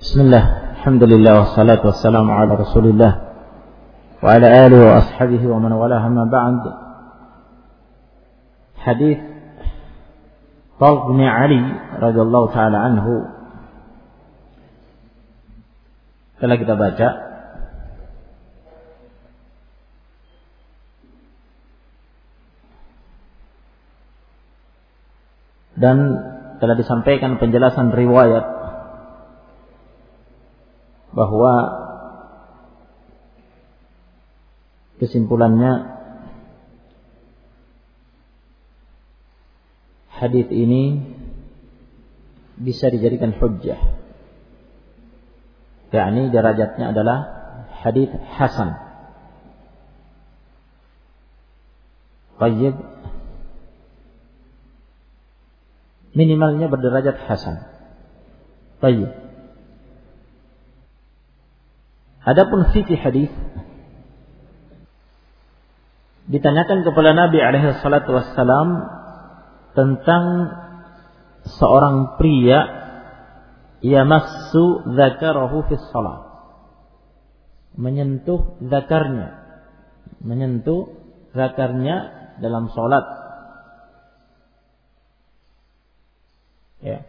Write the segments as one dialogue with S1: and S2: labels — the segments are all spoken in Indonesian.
S1: Bismillah, alhamdulillah, wassalatu wassalamu ala rasulillah wa ala alihi wa ashabihi wa man walaha ma ba'd. Hadis Talq bin Ali radhiyallahu ta'ala anhu telah kita baca. Dan telah disampaikan penjelasan riwayat bahwa kesimpulannya hadis ini bisa dijadikan hujjah, yakni derajatnya adalah hadis hasan. Tayyib, minimalnya berderajat hasan. Tayyib. Adapun fikih hadis, ditanyakan kepada Nabi alaihi salatu wassalam tentang seorang pria yamassu dzakarahu fi shalah, menyentuh zakarnya dalam salat. Ya.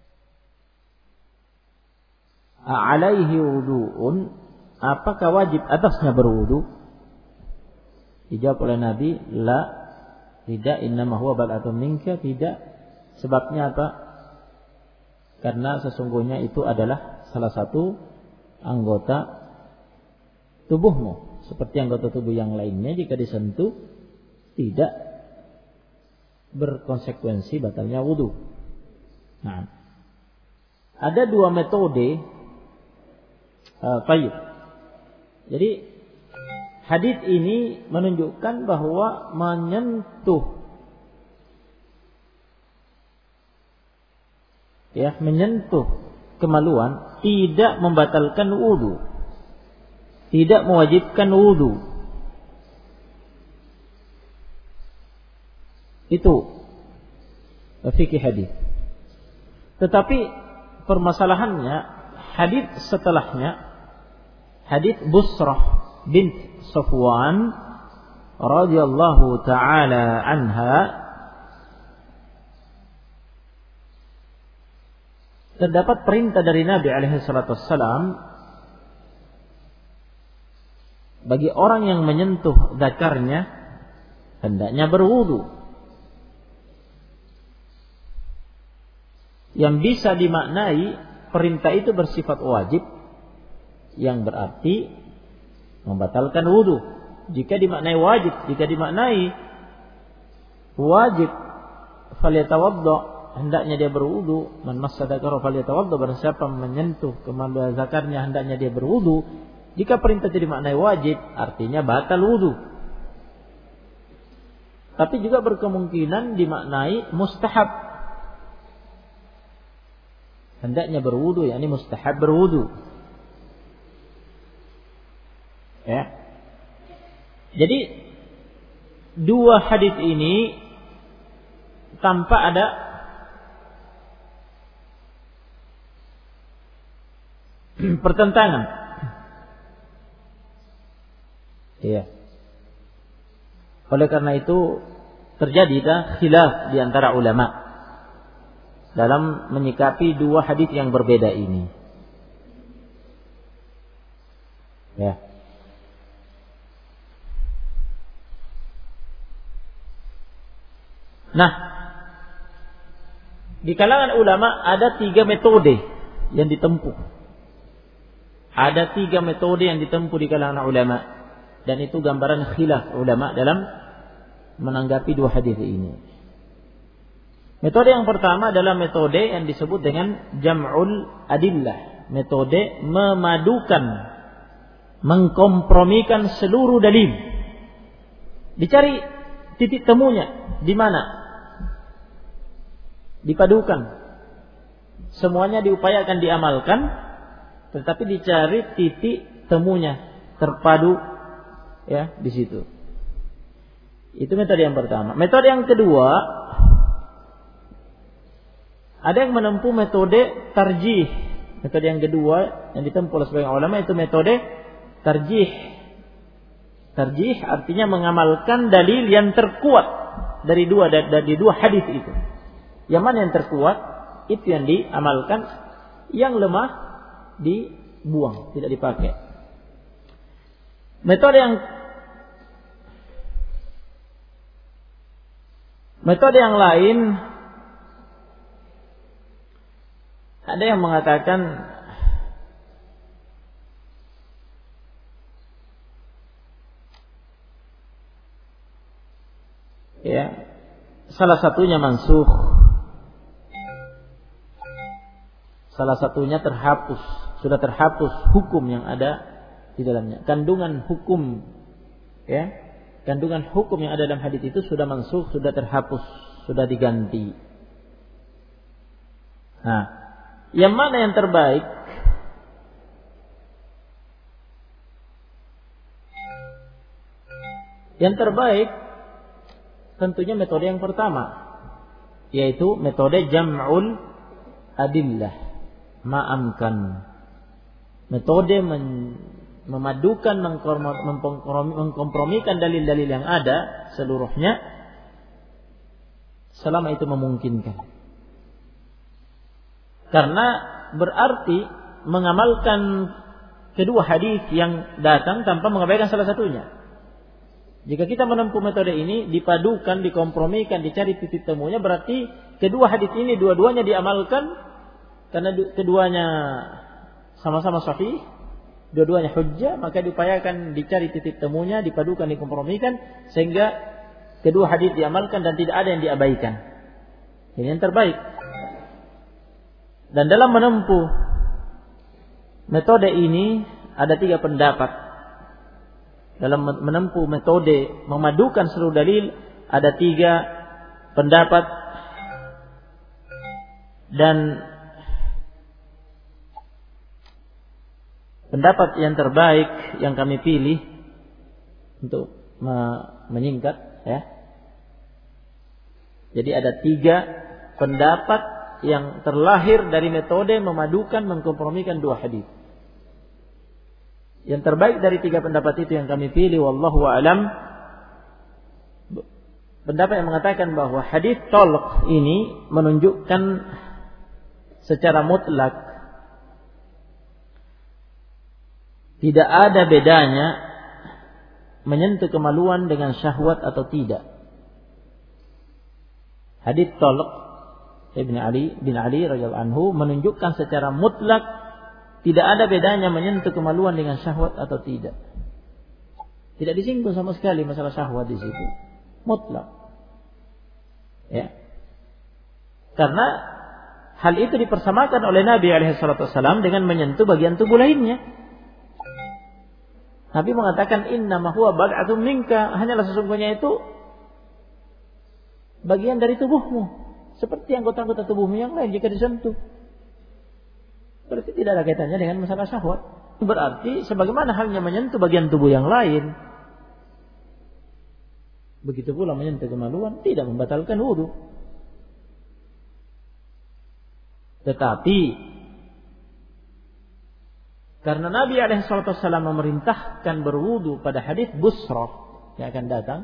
S1: Alaihi wudu'un, apakah wajib atasnya berwudu? Dijawab oleh Nabi, la, tidak, innama huwa bal'atun minka, tidak. Sebabnya apa? Karena sesungguhnya itu adalah salah satu anggota tubuhmu, seperti anggota tubuh yang lainnya. Jika disentuh tidak berkonsekuensi batalnya wudu. Nah, ada dua metode. Baik. Jadi hadis ini menunjukkan bahwa menyentuh kemaluan tidak membatalkan wudu, tidak mewajibkan wudu. Itu fikih hadis. Tetapi permasalahannya hadis setelahnya, hadis Busrah bint Safwan radhiyallahu taala anha, terdapat perintah dari Nabi alaihi salatu wassalam bagi orang yang menyentuh zakarnya hendaknya berwudu. Yang bisa dimaknai perintah itu bersifat wajib, yang berarti membatalkan wudu. Jika dimaknai wajib, jika dimaknai wajib, falyatawadda, hendaknya dia berwudu. Man massa dzakara falyatawadda, barang siapa menyentuh kemaluan zakarnya hendaknya dia berwudu. Jika perintah itu dimaknai wajib, artinya batal wudu. Tapi juga berkemungkinan dimaknai mustahab, hendaknya berwudu, yakni mustahab berwudu. Ya. Jadi dua hadis ini tanpa ada pertentangan. Iya. Oleh karena itu terjadi khilaf di antara ulama dalam menyikapi dua hadis yang berbeda ini. Ya. Nah, di kalangan ulama ada 3 metode yang ditempuh. Ada 3 metode yang ditempuh di kalangan ulama, dan itu gambaran khilaf ulama dalam menanggapi dua hadis ini. Metode yang pertama adalah metode yang disebut dengan jam'ul adillah, metode memadukan, mengkompromikan seluruh dalil. Dicari titik temunya di mana? Dipadukan. Semuanya diupayakan diamalkan, tetapi dicari titik temunya, terpadu ya di situ. Itu metode yang pertama. Metode yang kedua, ada yang menempuh metode tarjih, Metode yang kedua yang ditempuh oleh sebagian ulama itu metode tarjih. Tarjih artinya mengamalkan dalil yang terkuat dari dua hadis itu. Yang mana yang terkuat itu yang diamalkan, yang lemah dibuang, tidak dipakai. Metode yang lain, ada yang mengatakan ya, salah satunya mansukh, salah satunya terhapus, sudah terhapus hukum yang ada di dalamnya. Kandungan hukum, ya, kandungan hukum yang ada dalam hadis itu sudah mansukh, sudah terhapus, sudah diganti. Nah, yang mana yang terbaik? Yang terbaik tentunya metode yang pertama, yaitu metode jam'ul adillah ma'amkan. Metode memadukan, mengkompromikan dalil-dalil yang ada seluruhnya selama itu memungkinkan. Karena berarti mengamalkan kedua hadis yang datang tanpa mengabaikan salah satunya. Jika kita menempuh metode ini, dipadukan, dikompromikan, dicari titik temunya, berarti kedua hadis ini dua-duanya diamalkan karena keduanya sama-sama sahih, dua-duanya hujjah, maka diupayakan dicari titik temunya, dipadukan, dikompromikan sehingga kedua hadis diamalkan dan tidak ada yang diabaikan. Ini yang terbaik. Dan dalam menempuh metode ini ada 3 pendapat. Dalam menempuh metode memadukan seluruh dalil ada 3 pendapat, dan pendapat yang terbaik yang kami pilih untuk menyingkat, ya. Jadi ada 3 pendapat yang terlahir dari metode memadukan, mengkompromikan 2 hadis. Yang terbaik dari 3 pendapat itu yang kami pilih, wallahu a'lam, pendapat yang mengatakan bahwa hadis talq ini menunjukkan secara mutlak tidak ada bedanya menyentuh kemaluan dengan syahwat atau tidak. Hadis talq Ibn Ali radhiyallahu anhu menunjukkan secara mutlak tidak ada bedanya menyentuh kemaluan dengan syahwat atau tidak. Tidak disinggung sama sekali masalah syahwat di situ. Mutlak. Ya. Karena hal itu dipersamakan oleh Nabi SAW dengan menyentuh bagian tubuh lainnya. Nabi mengatakan innama huwa bad'atun minka, hanyalah sesungguhnya itu bagian dari tubuhmu, seperti anggota-anggota tubuhmu yang lain jika disentuh. Berarti tidak ada kaitannya dengan masalah syahwat. Berarti sebagaimana halnya menyentuh bagian tubuh yang lain, begitu pula menyentuh kemaluan tidak membatalkan wudu. Tetapi karena Nabi SAW memerintahkan berwudu pada hadis Busrah yang akan datang,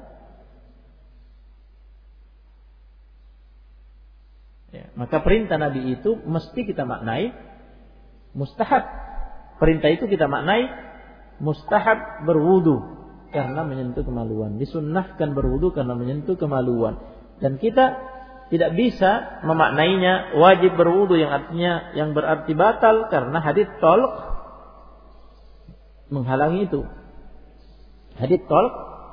S1: ya, maka perintah Nabi itu mesti kita maknai mustahab. Perintah itu kita maknai mustahab berwudu karena menyentuh kemaluan. Disunnahkan berwudu karena menyentuh kemaluan. Dan kita tidak bisa memaknainya wajib berwudu yang artinya yang berarti batal karena hadits talq menghalangi itu. Hadits talq,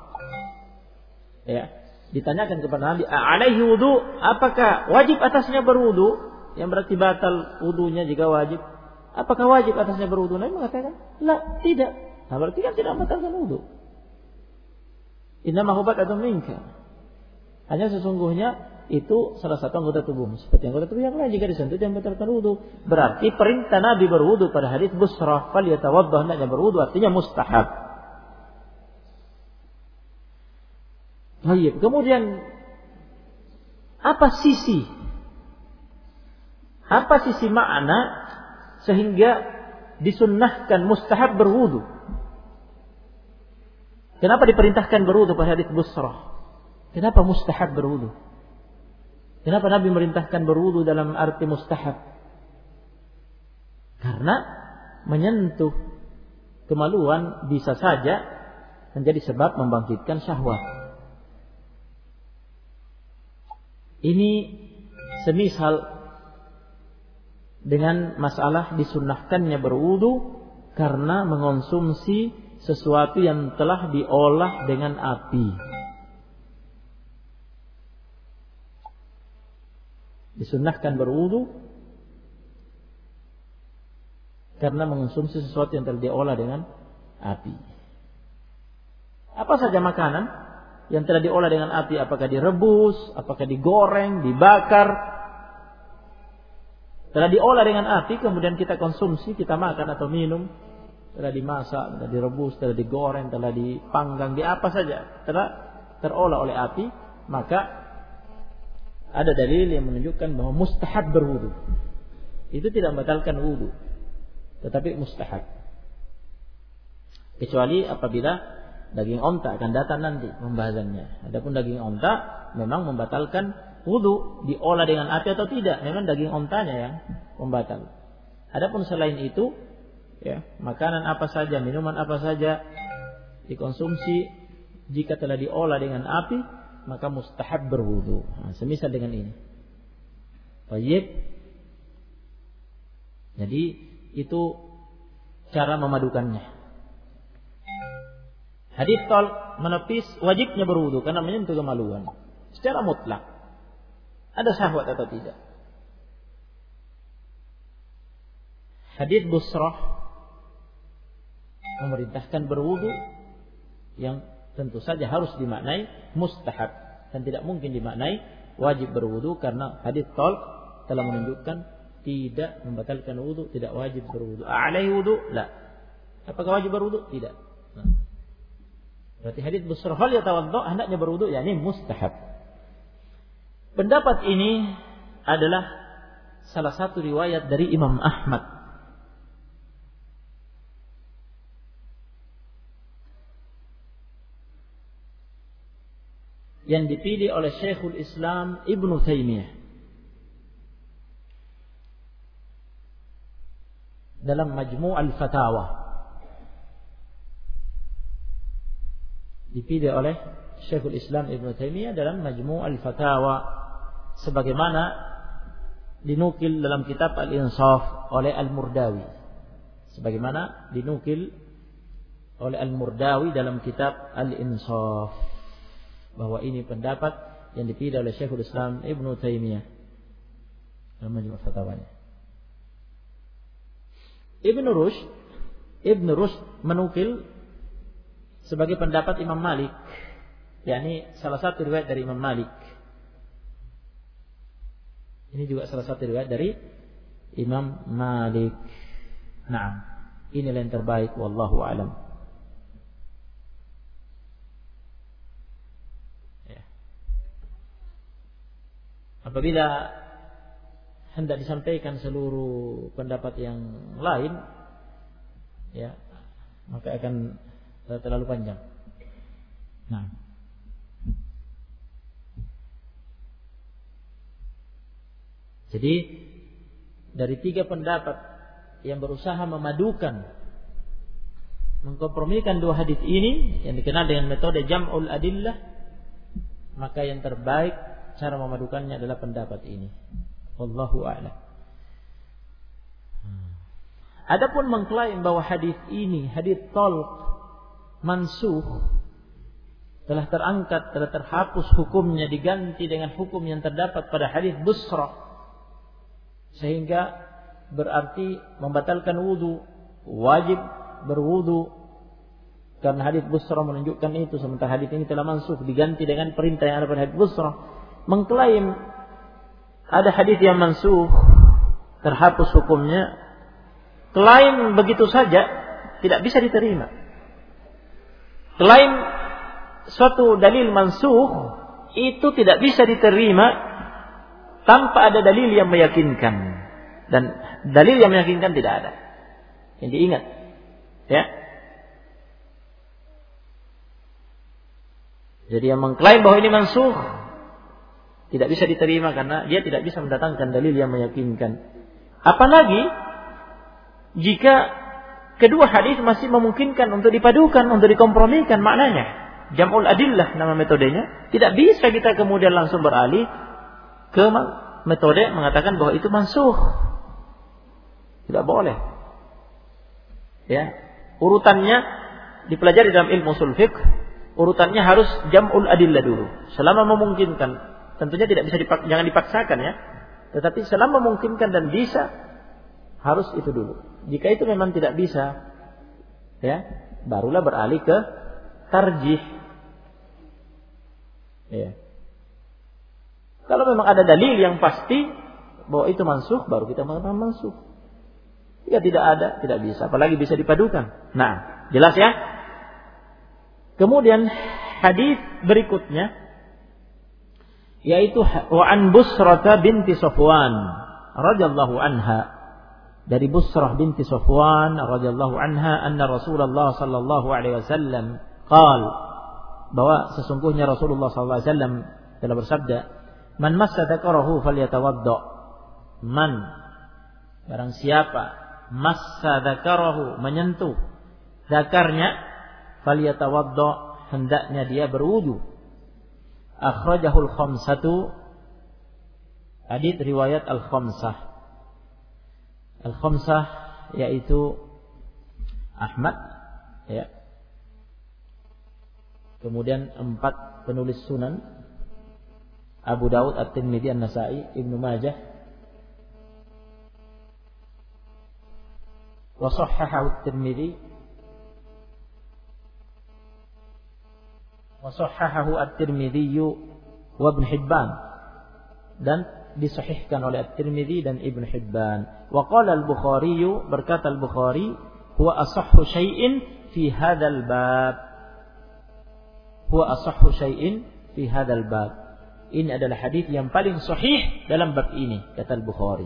S1: ya, ditanyakan kepada Nabi, "Alaihi wudu?" Apakah wajib atasnya berwudu? Yang berarti batal wudunya jika wajib. Apakah wajib atasnya berwudu? Nabi mengatakan, "La, tidak." Nah, berarti kan tidak membatalkan wudu. Innama huwa bad'atun minka. Hanya sesungguhnya itu salah satu anggota tubuh, seperti anggota tubuh yang lain, jika disentuh dia membatalkan wudu. Berarti perintah Nabi berwudu pada hadits Busrah, falyatawaddah, hendaknya berwudu, artinya mustahab. Baik, kemudian apa sisi makna sehingga disunnahkan mustahab berwudu. Kenapa diperintahkan berwudu pada hadits Busrah? Kenapa mustahab berwudu? Kenapa Nabi merintahkan berwudu dalam arti mustahab? Karena menyentuh kemaluan bisa saja menjadi sebab membangkitkan syahwat. Ini semisal dengan masalah disunnahkannya berwudu karena mengonsumsi sesuatu yang telah diolah dengan api. Disunnahkan berwudu karena mengonsumsi sesuatu yang telah diolah dengan api. Apa saja makanan yang telah diolah dengan api, apakah direbus, apakah digoreng, dibakar, telah diolah dengan api, kemudian kita konsumsi, kita makan atau minum, telah dimasak, telah direbus, telah digoreng, telah dipanggang, di apa saja telah terolah oleh api, maka ada dalil yang menunjukkan bahwa mustahab berwudu. Itu tidak membatalkan wudu, tetapi mustahab. Kecuali apabila daging onta akan datang nanti pembahasannya. Adapun daging onta memang membatalkan wudu, diolah dengan api atau tidak, memang daging ontanya yang membatal. Adapun selain itu, ya, makanan apa saja, minuman apa saja dikonsumsi jika telah diolah dengan api, maka mustahab berwudu. Semisal dengan ini. Baik. Jadi itu cara memadukannya. Hadits talq menepis wajibnya berwudu karena menyentuh kemaluan secara mutlak. Ada syahwat atau tidak? Hadits Busrah memerintahkan berwudu yang tentu saja harus dimaknai mustahab dan tidak mungkin dimaknai wajib berwudu karena hadits talq telah menunjukkan tidak membatalkan wudu, tidak wajib berwudu. Alaihi wudu? La. Apakah wajib berwudu? Tidak. Berarti hadits Busrah hal yatawadda, hendaknya berwudu, yakni mustahab. Pendapat ini adalah salah satu riwayat dari Imam Ahmad. Yang dipilih oleh Syekhul Islam Ibnu Taimiyah dalam Majmu' al-Fatawa. Dipilih oleh Syekhul Islam Ibnu Taimiyah dalam Majmu' al-Fatawa sebagaimana dinukil dalam kitab Al-Insaf oleh Al-Murdawi. Sebagaimana dinukil oleh Al-Murdawi dalam kitab Al-Insaf, bahwa ini pendapat yang dipilih oleh Syekhul Islam Ibnu Taimiyah dalam Majmu' Fatawanya. Ibnu Rushd menukil sebagai pendapat Imam Malik, yakni salah satu riwayat dari Imam Malik. Ini juga salah satu riwayat dari Imam Malik. Nah, inilah yang terbaik, wallahu a'lam. Apabila hendak disampaikan seluruh pendapat yang lain, ya, maka akan terlalu panjang. Nah, jadi dari tiga pendapat yang berusaha memadukan, mengkompromikan dua hadis ini yang dikenal dengan metode jam'ul adillah, maka yang terbaik cara memadukannya adalah pendapat ini. Wallahu a'lam. Adapun mengklaim bahwa hadis ini, hadis talq mansukh, telah terangkat, telah terhapus hukumnya, diganti dengan hukum yang terdapat pada hadis Busrah, sehingga berarti membatalkan wudu, wajib berwudu karena hadis Busrah menunjukkan itu, sementara hadis ini telah mansukh, diganti dengan perintah yang ada pada hadis Busrah. Mengklaim ada hadis yang mansukh, terhapus hukumnya, klaim begitu saja tidak bisa diterima. Klaim suatu dalil mansukh itu tidak bisa diterima tanpa ada dalil yang meyakinkan. Dan dalil yang meyakinkan tidak ada. Yang diingat. Ya. Jadi yang mengklaim bahwa ini mansukh tidak bisa diterima karena dia tidak bisa mendatangkan dalil yang meyakinkan. Apalagi jika kedua hadis masih memungkinkan untuk dipadukan, untuk dikompromikan maknanya. Jam'ul adillah nama metodenya. Tidak bisa kita kemudian langsung beralih ke metode mengatakan bahwa itu mansukh. Tidak boleh. Ya, urutannya dipelajari dalam ilmu ushul fiqh. Urutannya harus jam'ul adillah dulu. Selama memungkinkan, tentunya tidak bisa jangan dipaksakan ya. Tetapi selama memungkinkan dan bisa, harus itu dulu. Jika itu memang tidak bisa, ya, barulah beralih ke tarjih. Ya. Kalau memang ada dalil yang pasti bahwa itu mansukh, baru kita mengatakan mansukh. Jika tidak ada, tidak bisa. Apalagi bisa dipadukan. Nah, jelas ya? Kemudian hadis berikutnya yaitu wa an Busrah binti Safwan radhiyallahu anha, dari Busrah binti Safwan radhiyallahu anha anna Rasulullah sallallahu alaihi wasallam qala, bahwa sesungguhnya Rasulullah sallallahu alaihi wasallam telah bersabda, man massa dzakarahu falyatawadda. Man, barang siapa massa dzakarahu, menyentuh zakarnya, falyatawadda, hendaknya dia berwudu. Akhrajahul khamsatu, hadits riwayat al-khamsah. Al-khamsah yaitu Ahmad, ya. Kemudian 4 penulis sunan, Abu Daud, At-Tirmidzi, An-Nasa'i, Ibnu Majah. Wa sahhahahu At-Tirmidzi wa sahhahahu At-Tirmidzi wa Ibnu Hibban, dan disahihkan oleh At-Tirmidzi dan Ibnu Hibban. Wa qala Al-Bukhari, berkata Al-Bukhari, huwa asahhu syai'in fi hadzal bab. Huwa asahhu syai'in fi hadzal bab. Ini adalah hadis yang paling sahih dalam bab ini, kata Al-Bukhari.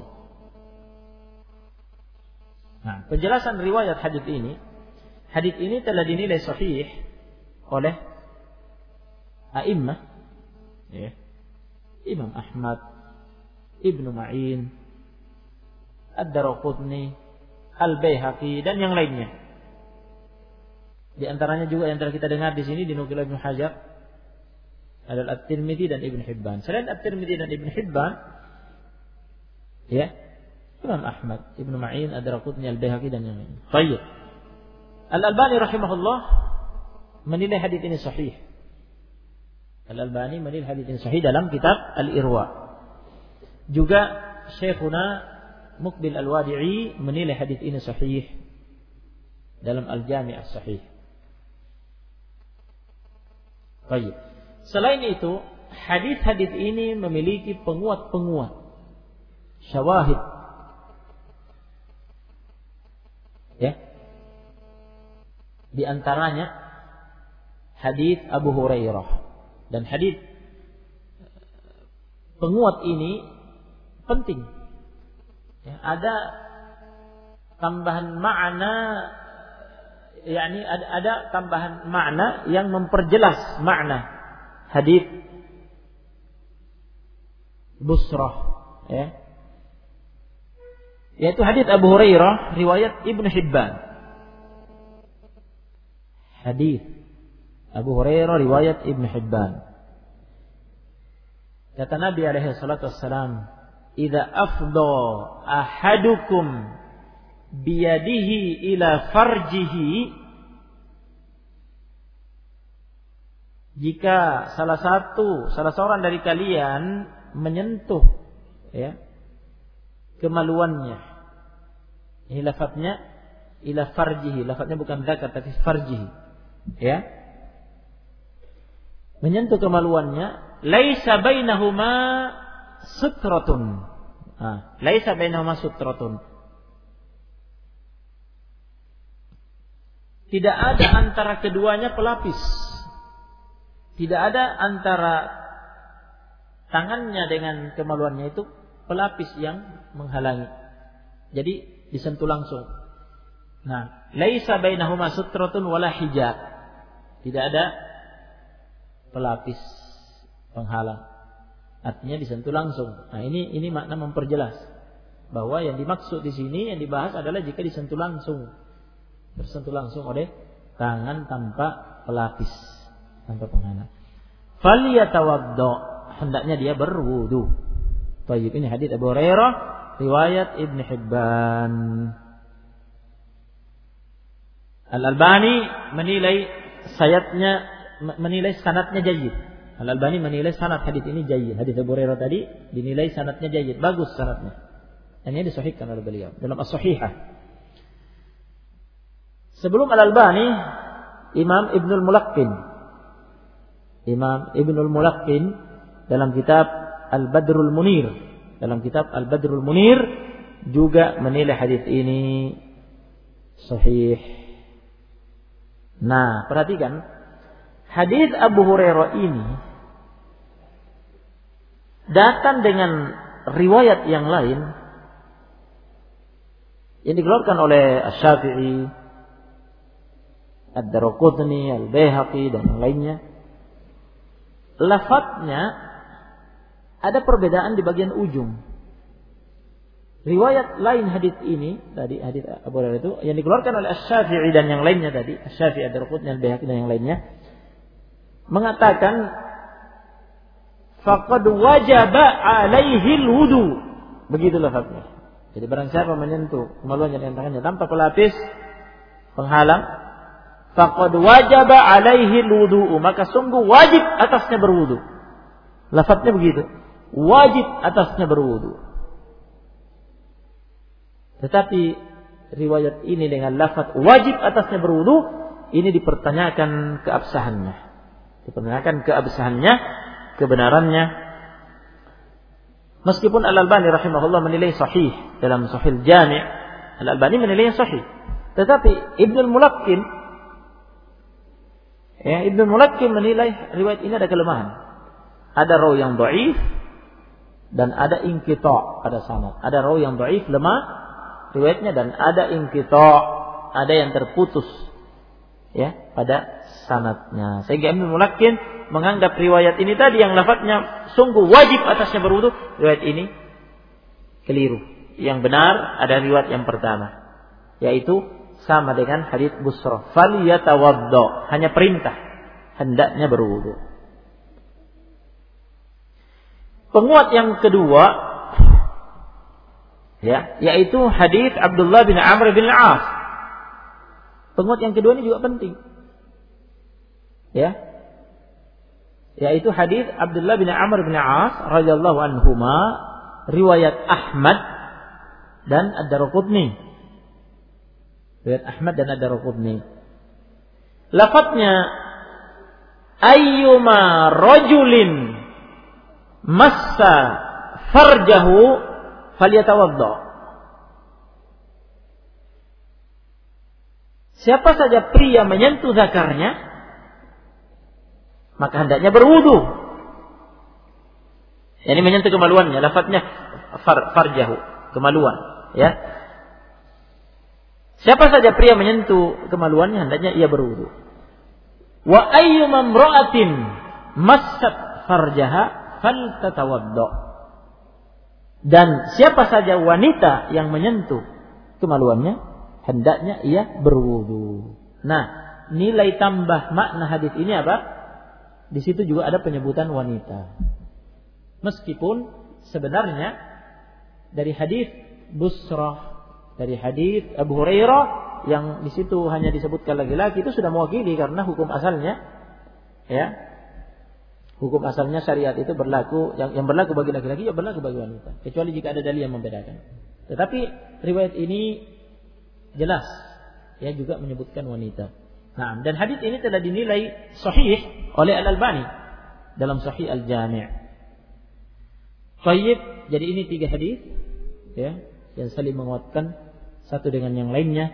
S1: Nah, penjelasan riwayat hadis ini telah dinilai sahih oleh a'immah, ya. Imam Ahmad, Ibnu Ma'in, Ad-Daraqutni, Al-Baihaqi, dan yang lainnya. Di antaranya juga yang telah kita dengar di sini dinukil Ibnu Hajar adalah At-Tirmidzi dan Ibnu Hibban. Selain At-Tirmidzi dan Ibnu Hibban, ya, Imam Ahmad, Ibnu Ma'in, Ad-Daraqutni, Al-Baihaqi, dan yang lainnya. Baik. Al-Albani rahimahullah menilai hadis ini sahih. Al-Albani menilai hadis ini sahih dalam kitab Al-Irwa. Juga Syekhuna Muqbil Al-Wadi'i menilai hadis ini sahih dalam Al-Jami' As-Sahih. Baik. Selain itu, hadis-hadis ini memiliki penguat-penguat, syawahid. Ya. Di antaranya hadis Abu Hurairah. Dan hadis penguat ini penting. Ya, ada tambahan makna, yakni ada tambahan makna yang memperjelas makna hadis Busrah, ya. Yaitu hadis Abu Hurairah riwayat Ibnu Hibban. Hadis Abu Hurairah riwayat Ibnu Hibban. Kata Nabi alaihi salatu wassalam, "Idza afdha ahadukum biyadihi ila farjihi," jika salah seorang dari kalian menyentuh, ya, kemaluannya. Ini lafadznya ila farjihi, lafadznya bukan zakat tapi farjihi, ya. Menyentuh kemaluannya, laisa bainahuma sutratun. Laisa bainahuma sutratun. Tidak ada antara keduanya pelapis. Tidak ada antara tangannya dengan kemaluannya itu pelapis yang menghalangi. Jadi disentuh langsung. Nah, laisa bainahuma sutratun wala hijab. Tidak ada pelapis penghalang. Artinya disentuh langsung. Nah, ini makna memperjelas bahwa yang dimaksud di sini yang dibahas adalah jika disentuh langsung. Tersentuh langsung oleh tangan tanpa pelapis, tanpa penghalang. Falyatawaddo, hendaknya dia berwudu. Baik, ini hadis Abu Hurairah riwayat Ibn Hibban. Al-Albani menilai sanadnya jayyid. Al-Albani menilai sanad hadis ini jayyid. Hadis Abu Hurairah tadi dinilai sanadnya jayyid, bagus sanadnya. Dan ini disahihkan oleh beliau dalam As-Sahihah. Sebelum Al-Albani, Imam Ibnul Mulaqqin dalam kitab Al-Badrul Munir juga menilai hadis ini sahih. Nah, perhatikan hadis Abu Hurairah ini datang dengan riwayat yang lain yang dikeluarkan oleh Asy-Syafi'i, Ad-Daraqutni, Al-Baihaqi dan yang lainnya. Lafadznya ada perbedaan di bagian ujung. Riwayat lain hadis ini, tadi hadis Abu Hurairah itu yang dikeluarkan oleh Asy-Syafi'i dan yang lainnya tadi, Asy-Syafi'i, Ad-Daraqutni, Al-Baihaqi dan yang lainnya, mengatakan faqad wajaba alaihi al-wudu. Begitu lafadznya. Jadi barang siapa menyentuh kemaluannya dengan tangannya tanpa pelapis penghalang, faqad wajaba alaihi al-wudu, maka sungguh wajib atasnya berwudu. Lafadznya begitu. Wajib atasnya berwudu. Tetapi riwayat ini dengan lafaz wajib atasnya berwudu ini dipertanyakan keabsahannya, kebenarannya. Meskipun Al-Albani rahimahullah menilai sahih dalam Sahih Jami', Al-Albani menilai sahih. Tetapi Ibnul Mulaqqin menilai riwayat ini ada kelemahan. Ada rawi yang dhaif dan ada inqita' pada sanad. Ada rawi yang dhaif, lemah riwayatnya, dan ada inqita', ada yang terputus ya pada sanadnya. Sehingga Ibnu Mulaqqin menganggap riwayat ini tadi yang lafadznya sungguh wajib atasnya berwudu, riwayat ini keliru. Yang benar ada riwayat yang pertama, yaitu sama dengan hadits Busrah, falyatawaddo, hanya perintah, hendaknya berwudu. Penguat yang kedua ya, yaitu hadits Abdullah bin Amr bin Al-As. Penguat yang kedua ini juga penting. Ya. Yaitu hadits Abdullah bin Amr bin Al-As radhiyallahu anhuma, riwayat Ahmad dan Ad-Daraqutni. Riwayat Ahmad dan Ad-Daraqutni. Lafadznya ayyuma rajulin massa farjahu falyatawaddo. Siapa saja pria menyentuh zakarnya, maka hendaknya berwudu. Yani menyentuh kemaluannya, lafadznya farjahu, kemaluan, ya. Siapa saja pria menyentuh kemaluannya, hendaknya ia berwudu. Wa ayyuma imra'atin massat farjaha faltatawaddo. Dan siapa saja wanita yang menyentuh kemaluannya, hendaknya ia berwudu. Nah, nilai tambah makna hadis ini apa? Di situ juga ada penyebutan wanita. Meskipun sebenarnya dari hadis Busrah, dari hadis Abu Hurairah yang di situ hanya disebutkan laki-laki, itu sudah mewakili karena hukum asalnya, ya, hukum asalnya syariat itu berlaku, yang berlaku bagi laki-laki ya berlaku bagi wanita, kecuali jika ada dalil yang membedakan. Tetapi riwayat ini jelas, ya, juga menyebutkan wanita. Nah, dan hadis ini telah dinilai sahih oleh Al-Albani dalam Sahih Al-Jami'. Baik, jadi ini 3 hadis, ya, yang saling menguatkan satu dengan yang lainnya.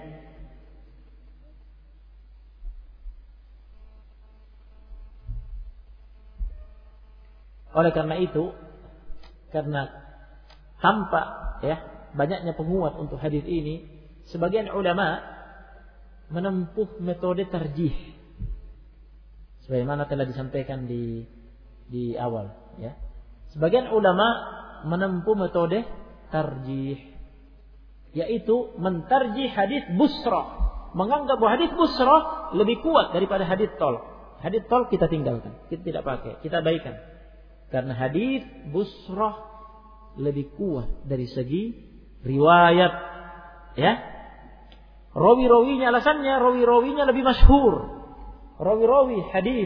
S1: Oleh karena itu, karena tampak, ya, banyaknya penguat untuk hadis ini, sebagian ulama menempuh metode tarjih. Sebagaimana telah disampaikan di awal, ya. Sebagian ulama menempuh metode tarjih, yaitu mentarjih hadis busrah, menganggap bahwa hadis busrah lebih kuat daripada hadis tol. Hadis tol kita tinggalkan, kita tidak pakai, kita abaikan. Karena hadis busrah lebih kuat dari segi riwayat, ya. Rawi-rawinya, alasannya rawi-rawinya lebih masyhur. Rawi-rawi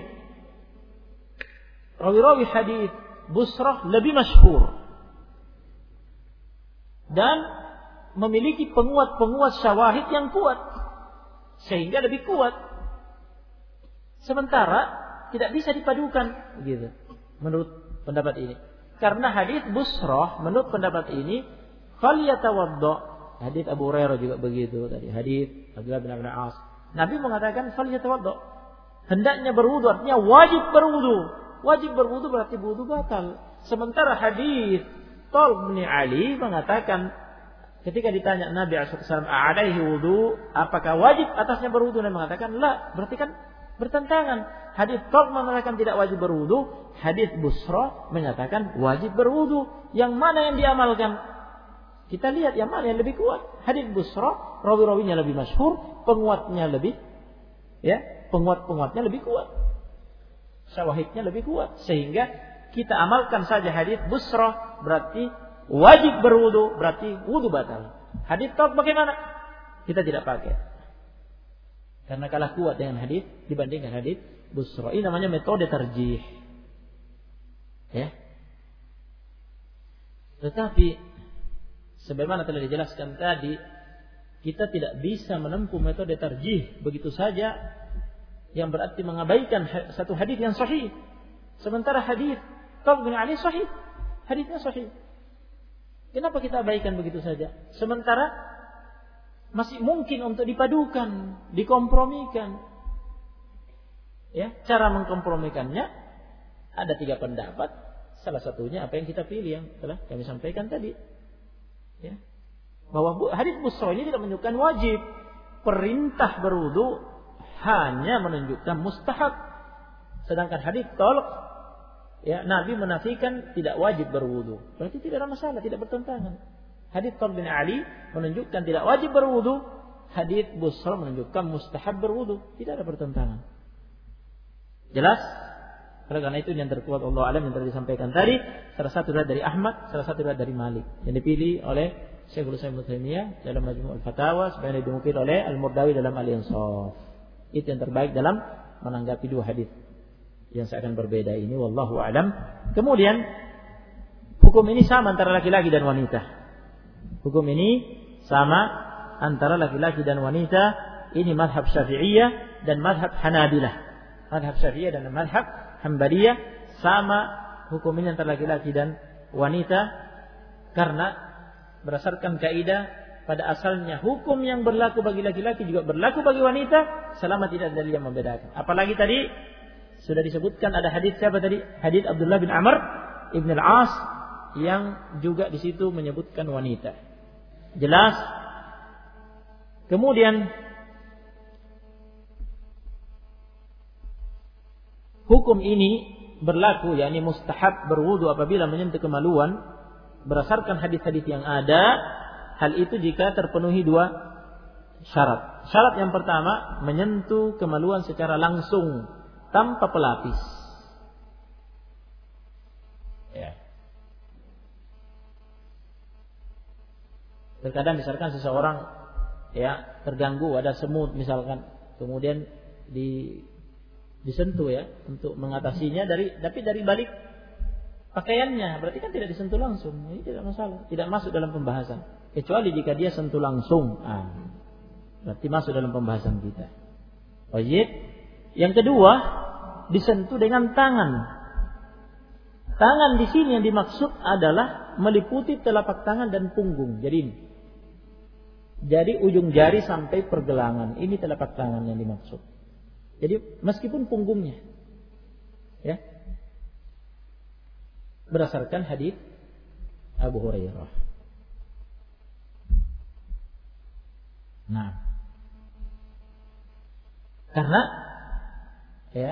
S1: hadis busrah lebih masyhur dan memiliki penguat-penguat syawahid yang kuat sehingga lebih kuat. Sementara tidak bisa dipadukan gitu menurut pendapat ini. Karena hadis busrah menurut pendapat ini falyatawadda. Hadis Abu Hurairah juga begitu tadi. Hadis Abdullah bin As. Nabi mengatakan falyatawadda. Hendaknya berwudu, artinya wajib berwudu. Wajib berwudu berarti wudu batal. Sementara hadis Talq bin Ali mengatakan ketika ditanya Nabi SAW, "Alaihi wudu?" Apakah wajib atasnya berwudu? Nabi mengatakan, "La." Berarti kan bertentangan. Hadis Talq mengatakan tidak wajib berwudu, hadis Busra menyatakan wajib berwudu. Yang mana yang diamalkan? Kita lihat yang mana yang lebih kuat. Hadis Busra, rawi-rawinya lebih masyhur, penguatnya lebih, ya, penguat-penguatnya lebih kuat, syawahidnya lebih kuat, sehingga kita amalkan saja hadis Busra berarti wajib berwudu, berarti wudu batal. Hadis Talq bagaimana? Kita tidak pakai, karena kalah kuat dengan hadis dibandingkan hadis Busra. Ini namanya metode tarjih, ya. Tetapi sebagaimana telah dijelaskan tadi, kita tidak bisa menempuh metode tarjih begitu saja, yang berarti mengabaikan satu hadis yang sahih. Sementara hadis Talq bin Ali sahih, hadisnya sahih. Kenapa kita abaikan begitu saja? Sementara masih mungkin untuk dipadukan, dikompromikan. Ya, cara mengkompromikannya ada 3 pendapat. Salah satunya apa yang kita pilih yang telah kami sampaikan tadi. Ya. Bahwa hadis Busra ini tidak menunjukkan wajib. Perintah berwudu hanya menunjukkan mustahab. Sedangkan hadis Talq, ya, Nabi menafikan tidak wajib berwudu. Berarti tidak ada masalah, tidak bertentangan. Hadis Talq bin Ali menunjukkan tidak wajib berwudu, hadis Busra menunjukkan mustahab berwudu, tidak ada pertentangan. Jelas? Karena itu yang terkuat Allah alam yang telah disampaikan tadi, salah satu dari Ahmad, salah satu dari Malik, yang dipilih oleh Syekhul Islam Ibnu Taimiyah dalam Majmu' al-Fatawa, sebenarnya dinukil oleh Al-Murdawi dalam Al-Insaf. Itu yang terbaik dalam menanggapi 2 hadis yang seakan berbeda ini, wallahu alam. Kemudian hukum ini sama antara laki-laki dan wanita. Hukum ini sama antara laki-laki dan wanita. Ini mazhab Syafi'iyah dan mazhab Hanabilah. Mazhab Syafi'iyah dan mazhab Hanbaliyah sama hukum ini antara laki-laki dan wanita, karena berdasarkan kaidah pada asalnya hukum yang berlaku bagi laki-laki juga berlaku bagi wanita selama tidak ada dalil yang membedakan. Apalagi tadi sudah disebutkan ada hadis siapa tadi? Hadis Abdullah bin Amr ibn al-As yang juga di situ menyebutkan wanita. Jelas. Kemudian hukum ini berlaku, yakni mustahab berwudu apabila menyentuh kemaluan berdasarkan hadis-hadis yang ada. Hal itu jika terpenuhi 2 syarat. Syarat yang pertama, menyentuh kemaluan secara langsung tanpa pelapis. Ya. Terkadang misalkan seseorang, ya, terganggu, ada semut misalkan, kemudian disentuh, ya, untuk mengatasinya tapi dari balik pakaiannya, berarti kan tidak disentuh langsung. Ini tidak masalah, tidak masuk dalam pembahasan. Kecuali jika dia sentuh langsung, berarti masuk dalam pembahasan kita. Wajib. Yang kedua, disentuh dengan tangan. Tangan di sini yang dimaksud adalah meliputi telapak tangan dan punggung. Jadi ujung jari sampai pergelangan. Ini telapak tangan yang dimaksud. Jadi meskipun punggungnya, ya, berdasarkan hadis Abu Hurairah. Nah, karena ya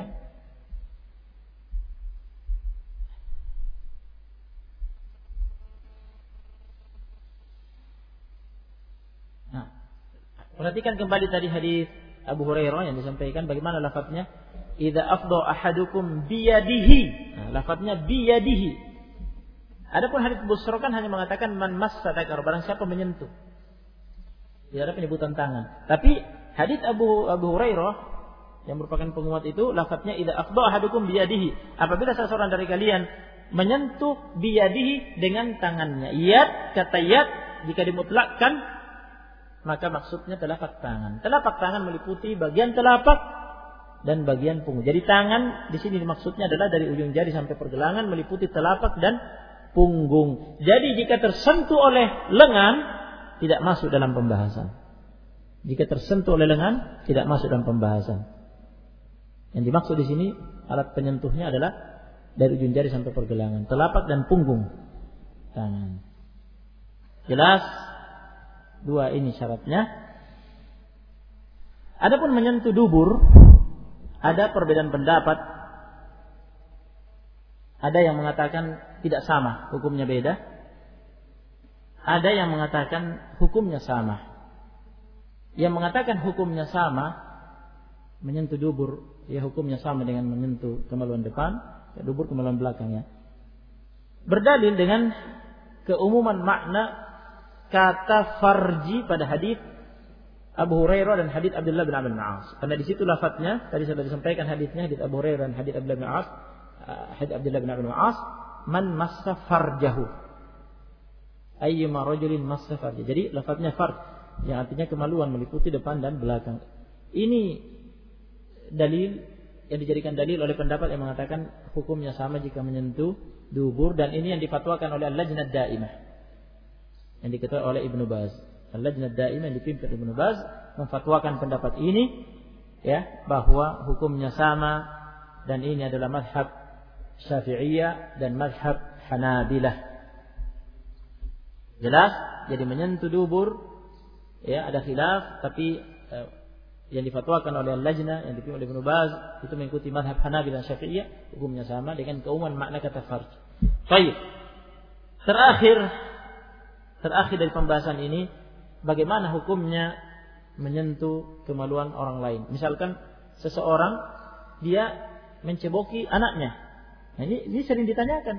S1: perhatikan kembali tadi hadis Abu Hurairah yang disampaikan bagaimana lafadznya idza afdha ahadukum biyadihi. Nah, lafadznya biyadihi. Adapun hadis Busrokan hanya mengatakan man massa dzakar, barang siapa menyentuh. Tidak ada penyebutan tangan. Tapi hadis Abu Hurairah yang merupakan penguat itu lafadznya idza afdha ahadukum biyadihi. Apabila salah seorang dari kalian menyentuh biyadihi dengan tangannya. Yad, kata yad jika dimutlakkan maka maksudnya telapak tangan. Telapak tangan meliputi bagian telapak dan bagian punggung. Jadi tangan di sini maksudnya adalah dari ujung jari sampai pergelangan meliputi telapak dan punggung. Jadi jika tersentuh oleh lengan tidak masuk dalam pembahasan. Jika tersentuh oleh lengan tidak masuk dalam pembahasan. Yang dimaksud di sini alat penyentuhnya adalah dari ujung jari sampai pergelangan, telapak dan punggung tangan. Jelas? Dua ini syaratnya. Adapun menyentuh dubur, ada perbedaan pendapat. Ada yang mengatakan tidak sama, hukumnya beda. Ada yang mengatakan hukumnya sama. Yang mengatakan hukumnya sama, menyentuh dubur, ya hukumnya sama dengan menyentuh kemaluan depan, ya dubur kemaluan belakangnya. Berdalil dengan keumuman makna kata farji pada hadis Abu Hurairah dan hadis Abdullah bin Amr bin As. Karena di situ lafadznya tadi sudah disampaikan hadisnya hadis Abu Hurairah dan hadis Abdullah bin As, hadis Abdullah bin Amr bin As, man massa farjahu. Ayyuma rajulin massa farjahu. Jadi lafadznya farj yang artinya kemaluan meliputi depan dan belakang. Ini dalil yang dijadikan dalil oleh pendapat yang mengatakan hukumnya sama jika menyentuh dubur, dan ini yang difatwakan oleh Al-Lajnah Daimah yang diketuai oleh Ibnu Baz. Al-Lajnah Daimah yang dipimpin Ibnu Baz memfatwakan pendapat ini, ya, bahwa hukumnya sama, dan ini adalah mazhab Syafi'iyah dan mazhab Hanabilah. Jelas? Jadi menyentuh dubur, ya, ada khilaf, tapi yang difatwakan oleh Al-Lajnah yang dipimpin oleh Ibnu Baz itu mengikuti mazhab Hanabilah dan Syafi'iyah, hukumnya sama dengan keumuman makna kata farj. Baik. Terakhir dari pembahasan ini, bagaimana hukumnya menyentuh kemaluan orang lain. Misalkan seseorang dia menceboki anaknya. Nah, ini sering ditanyakan.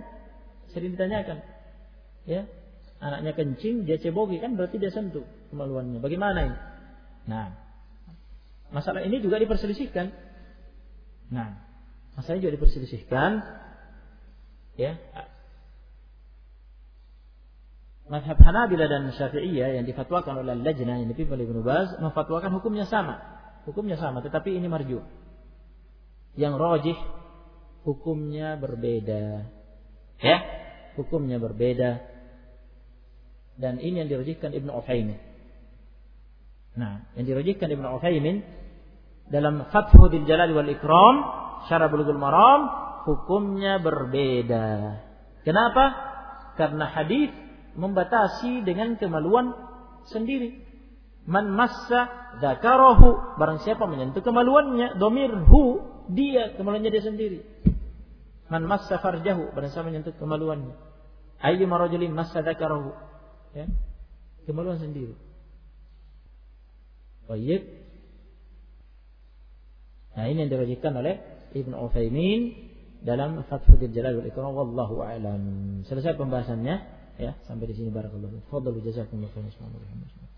S1: Ya, anaknya kencing, dia ceboki, kan berarti dia sentuh kemaluannya. Bagaimana ini? Nah, masalah ini juga diperselisihkan. Ya. Mazhab Hanabilah dan Syafi'iyah yang difatwakan oleh Al-Lajnah yang dipimpin oleh Ibnu Baz memfatwakan hukumnya sama, tetapi ini marjuh. Yang rajih hukumnya berbeda. Ya, hukumnya berbeda. Dan ini yang dirajihkan Ibnu Utsaimin. Nah, yang dirajihkan Ibnu Utsaimin dalam Fathul Jalal wal Ikram, Syarah Bulughul Maram, hukumnya berbeda. Kenapa? Karena hadis membatasi dengan kemaluan sendiri. Man massa dzakarahu, barang siapa menyentuh kemaluannya, domir hu, dia, kemaluannya dia sendiri. Man massa farjahu, barang siapa menyentuh kemaluannya. Ayyuma rajulin massa dzakarahu, ya, kemaluan sendiri. Baik. Nah, ini yang dirajihkan oleh Ibnu Utsaimin dalam Fathul Jalal wal Ikram, wallahu a'lam. Selesai pembahasannya. Ya, sampai di sini barakallahu. Fadhlu jazakumullahu khairan.